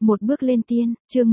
Một bước lên tiên, chương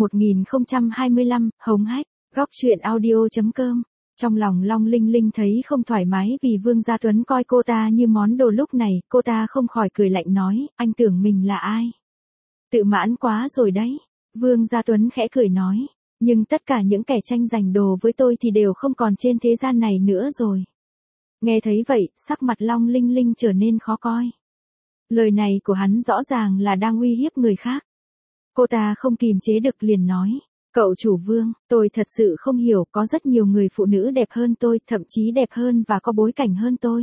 1025, hống hách, góc truyện audio.com. Trong lòng Long Linh Linh thấy không thoải mái vì Vương Gia Tuấn coi cô ta như món đồ, lúc này cô ta không khỏi cười lạnh nói, anh tưởng mình là ai? Tự mãn quá rồi đấy. Vương Gia Tuấn khẽ cười nói, nhưng tất cả những kẻ tranh giành đồ với tôi thì đều không còn trên thế gian này nữa rồi. Nghe thấy vậy, sắc mặt Long Linh Linh trở nên khó coi. Lời này của hắn rõ ràng là đang uy hiếp người khác. Cô ta không kìm chế được liền nói, cậu chủ Vương, tôi thật sự không hiểu, có rất nhiều người phụ nữ đẹp hơn tôi, thậm chí đẹp hơn và có bối cảnh hơn tôi.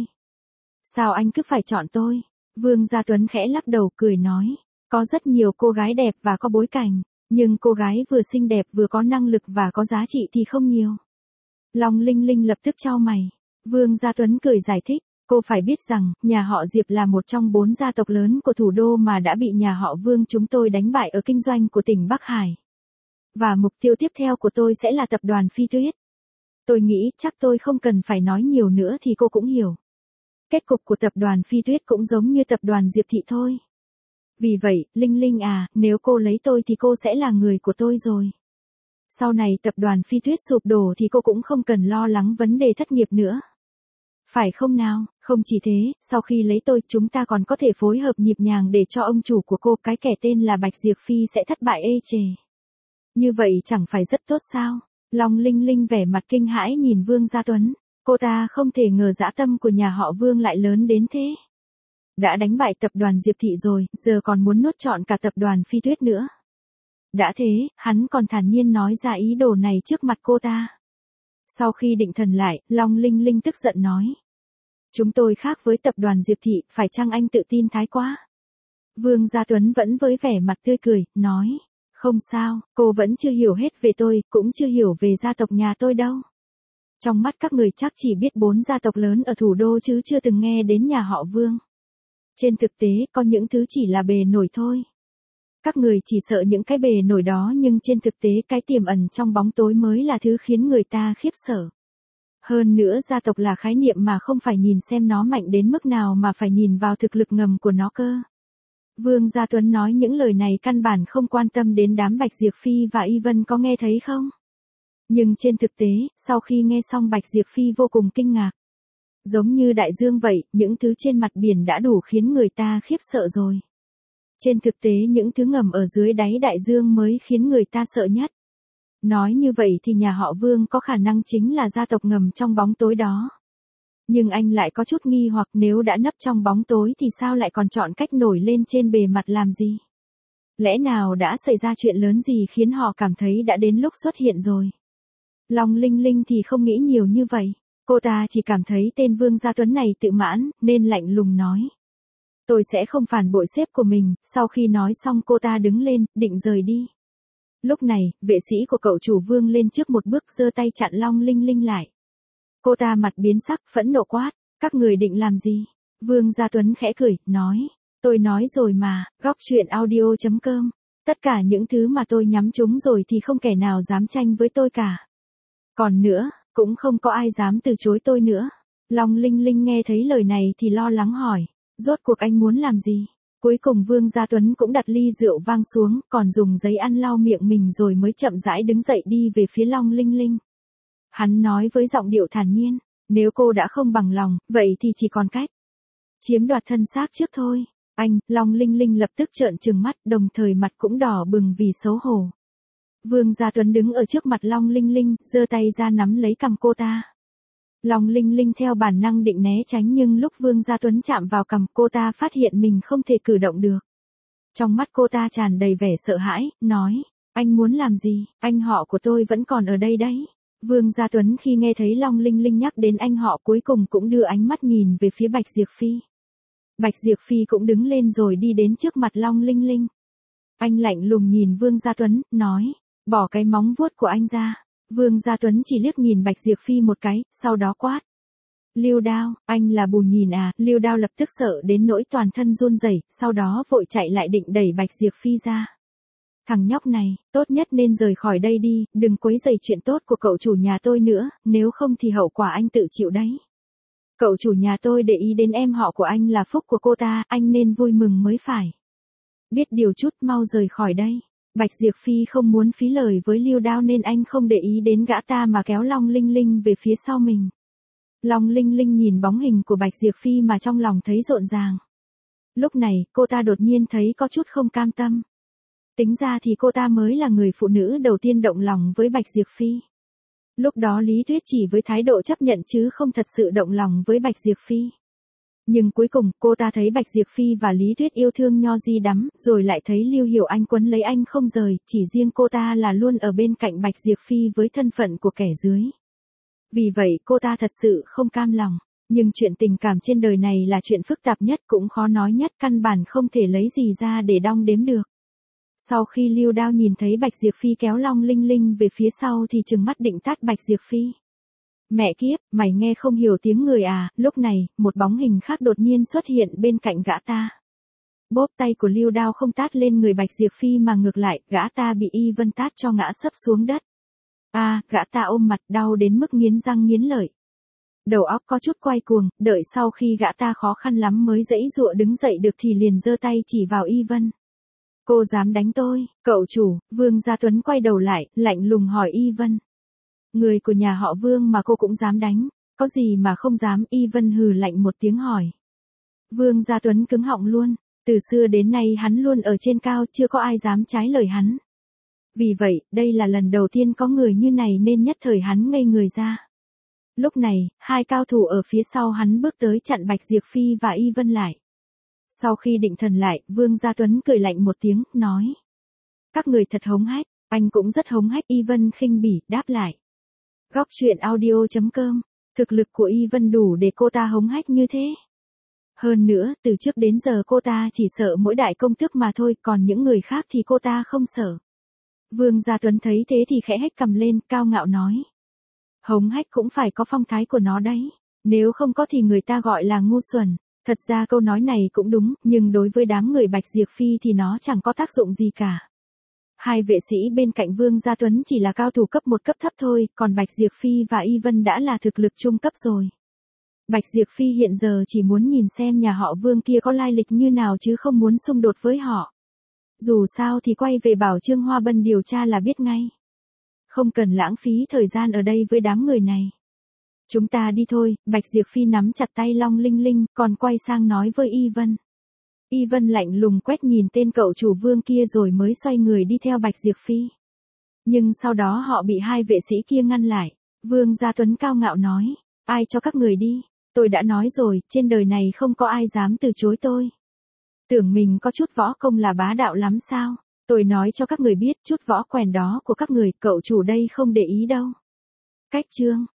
Sao anh cứ phải chọn tôi? Vương Gia Tuấn khẽ lắc đầu cười nói, có rất nhiều cô gái đẹp và có bối cảnh, nhưng cô gái vừa xinh đẹp vừa có năng lực và có giá trị thì không nhiều. Long Linh Linh lập tức chau mày. Vương Gia Tuấn cười giải thích, cô phải biết rằng, nhà họ Diệp là một trong 4 gia tộc lớn của thủ đô mà đã bị nhà họ Vương chúng tôi đánh bại ở kinh doanh của tỉnh Bắc Hải. Và mục tiêu tiếp theo của tôi sẽ là tập đoàn Phi Tuyết. Tôi nghĩ chắc tôi không cần phải nói nhiều nữa thì cô cũng hiểu. Kết cục của tập đoàn Phi Tuyết cũng giống như tập đoàn Diệp Thị thôi. Vì vậy, Linh Linh à, nếu cô lấy tôi thì cô sẽ là người của tôi rồi. Sau này tập đoàn Phi Tuyết sụp đổ thì cô cũng không cần lo lắng vấn đề thất nghiệp nữa. Phải không nào? Không chỉ thế, sau khi lấy tôi, chúng ta còn có thể phối hợp nhịp nhàng để cho ông chủ của cô, cái kẻ tên là Bạch Diệp Phi sẽ thất bại ê chề. Như vậy chẳng phải rất tốt sao? Long Linh Linh vẻ mặt kinh hãi nhìn Vương Gia Tuấn. Cô ta không thể ngờ dã tâm của nhà họ Vương lại lớn đến thế. Đã đánh bại tập đoàn Diệp Thị rồi, giờ còn muốn nuốt trọn cả tập đoàn Phi Tuyết nữa. Đã thế, hắn còn thản nhiên nói ra ý đồ này trước mặt cô ta. Sau khi định thần lại, Long Linh Linh tức giận nói. Chúng tôi khác với tập đoàn Diệp Thị, phải chăng anh tự tin thái quá? Vương Gia Tuấn vẫn với vẻ mặt tươi cười, nói. Không sao, cô vẫn chưa hiểu hết về tôi, cũng chưa hiểu về gia tộc nhà tôi đâu. Trong mắt các người chắc chỉ biết 4 gia tộc lớn ở thủ đô chứ chưa từng nghe đến nhà họ Vương. Trên thực tế, có những thứ chỉ là bề nổi thôi. Các người chỉ sợ những cái bề nổi đó, nhưng trên thực tế cái tiềm ẩn trong bóng tối mới là thứ khiến người ta khiếp sợ. Hơn nữa, gia tộc là khái niệm mà không phải nhìn xem nó mạnh đến mức nào mà phải nhìn vào thực lực ngầm của nó cơ. Vương Gia Tuấn nói những lời này căn bản không quan tâm đến đám Bạch Diệp Phi và Y Vân có nghe thấy không? Nhưng trên thực tế, sau khi nghe xong Bạch Diệp Phi vô cùng kinh ngạc. Giống như đại dương vậy, những thứ trên mặt biển đã đủ khiến người ta khiếp sợ rồi. Trên thực tế những thứ ngầm ở dưới đáy đại dương mới khiến người ta sợ nhất. Nói như vậy thì nhà họ Vương có khả năng chính là gia tộc ngầm trong bóng tối đó. Nhưng anh lại có chút nghi hoặc, nếu đã nấp trong bóng tối thì sao lại còn chọn cách nổi lên trên bề mặt làm gì? Lẽ nào đã xảy ra chuyện lớn gì khiến họ cảm thấy đã đến lúc xuất hiện rồi? Long Linh Linh thì không nghĩ nhiều như vậy. Cô ta chỉ cảm thấy tên Vương Gia Tuấn này tự mãn, nên lạnh lùng nói. Tôi sẽ không phản bội sếp của mình. Sau khi nói xong cô ta đứng lên, định rời đi. Lúc này, vệ sĩ của cậu chủ Vương lên trước một bước, giơ tay chặn Long Linh Linh lại. Cô ta mặt biến sắc, phẫn nộ quát, các người định làm gì? Vương Gia Tuấn khẽ cười, nói, tôi nói rồi mà, góc truyện audio.com, tất cả những thứ mà tôi nhắm trúng rồi thì không kẻ nào dám tranh với tôi cả. Còn nữa, cũng không có ai dám từ chối tôi nữa. Long Linh Linh nghe thấy lời này thì lo lắng hỏi, rốt cuộc anh muốn làm gì? Cuối cùng Vương Gia Tuấn cũng đặt ly rượu vang xuống, còn dùng giấy ăn lau miệng mình rồi mới chậm rãi đứng dậy đi về phía Long Linh Linh. Hắn nói với giọng điệu thản nhiên, nếu cô đã không bằng lòng, vậy thì chỉ còn cách chiếm đoạt thân xác trước thôi. Anh, Long Linh Linh lập tức trợn trừng mắt, đồng thời mặt cũng đỏ bừng vì xấu hổ. Vương Gia Tuấn đứng ở trước mặt Long Linh Linh, giơ tay ra nắm lấy cằm cô ta. Long Linh Linh theo bản năng định né tránh, nhưng lúc Vương Gia Tuấn chạm vào cằm cô ta phát hiện mình không thể cử động được. Trong mắt cô ta tràn đầy vẻ sợ hãi, nói, anh muốn làm gì? Anh họ của tôi vẫn còn ở đây đấy. Vương Gia Tuấn khi nghe thấy Long Linh Linh nhắc đến anh họ cuối cùng cũng đưa ánh mắt nhìn về phía Bạch Diệp Phi. Bạch Diệp Phi cũng đứng lên rồi đi đến trước mặt Long Linh Linh. Anh lạnh lùng nhìn Vương Gia Tuấn, nói, bỏ cái móng vuốt của anh ra. Vương Gia Tuấn chỉ liếc nhìn Bạch Diệp Phi một cái, sau đó quát. Lưu Đao, anh là bù nhìn à? Lưu Đao lập tức sợ đến nỗi toàn thân run rẩy, sau đó vội chạy lại định đẩy Bạch Diệp Phi ra. Thằng nhóc này, tốt nhất nên rời khỏi đây đi, đừng quấy rầy chuyện tốt của cậu chủ nhà tôi nữa, nếu không thì hậu quả anh tự chịu đấy. Cậu chủ nhà tôi để ý đến em họ của anh là phúc của cô ta, anh nên vui mừng mới phải. Biết điều chút, mau rời khỏi đây. Bạch Diệp Phi không muốn phí lời với Lưu Đao nên anh không để ý đến gã ta mà kéo Long Linh Linh về phía sau mình. Long Linh Linh nhìn bóng hình của Bạch Diệp Phi mà trong lòng thấy rộn ràng. Lúc này, cô ta đột nhiên thấy có chút không cam tâm. Tính ra thì cô ta mới là người phụ nữ đầu tiên động lòng với Bạch Diệp Phi. Lúc đó Lý Tuyết chỉ với thái độ chấp nhận chứ không thật sự động lòng với Bạch Diệp Phi. Nhưng cuối cùng, cô ta thấy Bạch Diệp Phi và Lý Tuyết yêu thương Nho Di đắm, rồi lại thấy Lưu Hiểu Anh quấn lấy anh không rời, chỉ riêng cô ta là luôn ở bên cạnh Bạch Diệp Phi với thân phận của kẻ dưới. Vì vậy cô ta thật sự không cam lòng. Nhưng chuyện tình cảm trên đời này là chuyện phức tạp nhất cũng khó nói nhất, căn bản không thể lấy gì ra để đong đếm được. Sau khi Lưu Đao nhìn thấy Bạch Diệp Phi kéo Long Linh Linh về phía sau thì trừng mắt định tát Bạch Diệp Phi. Mẹ kiếp, mày nghe không hiểu tiếng người à? Lúc này, một bóng hình khác đột nhiên xuất hiện bên cạnh gã ta. Bóp tay của Lưu Đao không tát lên người Bạch Diệp Phi mà ngược lại, gã ta bị Y Vân tát cho ngã sấp xuống đất. Gã ta ôm mặt đau đến mức nghiến răng nghiến lợi. Đầu óc có chút quay cuồng, đợi sau khi gã ta khó khăn lắm mới giãy giụa đứng dậy được thì liền giơ tay chỉ vào Y Vân. Cô dám đánh tôi? Cậu chủ, Vương Gia Tuấn quay đầu lại, lạnh lùng hỏi Y Vân. Người của nhà họ Vương mà cô cũng dám đánh, có gì mà không dám? Y Vân hừ lạnh một tiếng hỏi. Vương Gia Tuấn cứng họng luôn, từ xưa đến nay hắn luôn ở trên cao, chưa có ai dám trái lời hắn. Vì vậy, đây là lần đầu tiên có người như này nên nhất thời hắn ngây người ra. Lúc này, hai cao thủ ở phía sau hắn bước tới chặn Bạch Diệp Phi và Y Vân lại. Sau khi định thần lại, Vương Gia Tuấn cười lạnh một tiếng, nói. Các người thật hống hách, anh cũng rất hống hách. Y Vân khinh bỉ, đáp lại. Góc truyện audio.com, thực lực của Y Vân đủ để cô ta hống hách như thế. Hơn nữa, từ trước đến giờ cô ta chỉ sợ mỗi đại công tước mà thôi, còn những người khác thì cô ta không sợ. Vương Gia Tuấn thấy thế thì khẽ hét cầm lên, cao ngạo nói. Hống hách cũng phải có phong thái của nó đấy, nếu không có thì người ta gọi là ngu xuẩn. Thật ra câu nói này cũng đúng, nhưng đối với đám người Bạch Diệp Phi thì nó chẳng có tác dụng gì cả. Hai vệ sĩ bên cạnh Vương Gia Tuấn chỉ là cao thủ cấp 1 cấp thấp thôi, còn Bạch Diệp Phi và Y Vân đã là thực lực trung cấp rồi. Bạch Diệp Phi hiện giờ chỉ muốn nhìn xem nhà họ Vương kia có lai lịch như nào chứ không muốn xung đột với họ. Dù sao thì quay về bảo Trương Hoa Bân điều tra là biết ngay. Không cần lãng phí thời gian ở đây với đám người này. Chúng ta đi thôi. Bạch Diệp Phi nắm chặt tay Long Linh Linh, còn quay sang nói với Y Vân. Y Vân lạnh lùng quét nhìn tên cậu chủ Vương kia rồi mới xoay người đi theo Bạch Diệp Phi. Nhưng sau đó họ bị hai vệ sĩ kia ngăn lại. Vương Gia Tuấn cao ngạo nói. Ai cho các người đi? Tôi đã nói rồi, trên đời này không có ai dám từ chối tôi. Tưởng mình có chút võ công là bá đạo lắm sao? Tôi nói cho các người biết, chút võ quèn đó của các người, cậu chủ đây không để ý đâu. Cách chương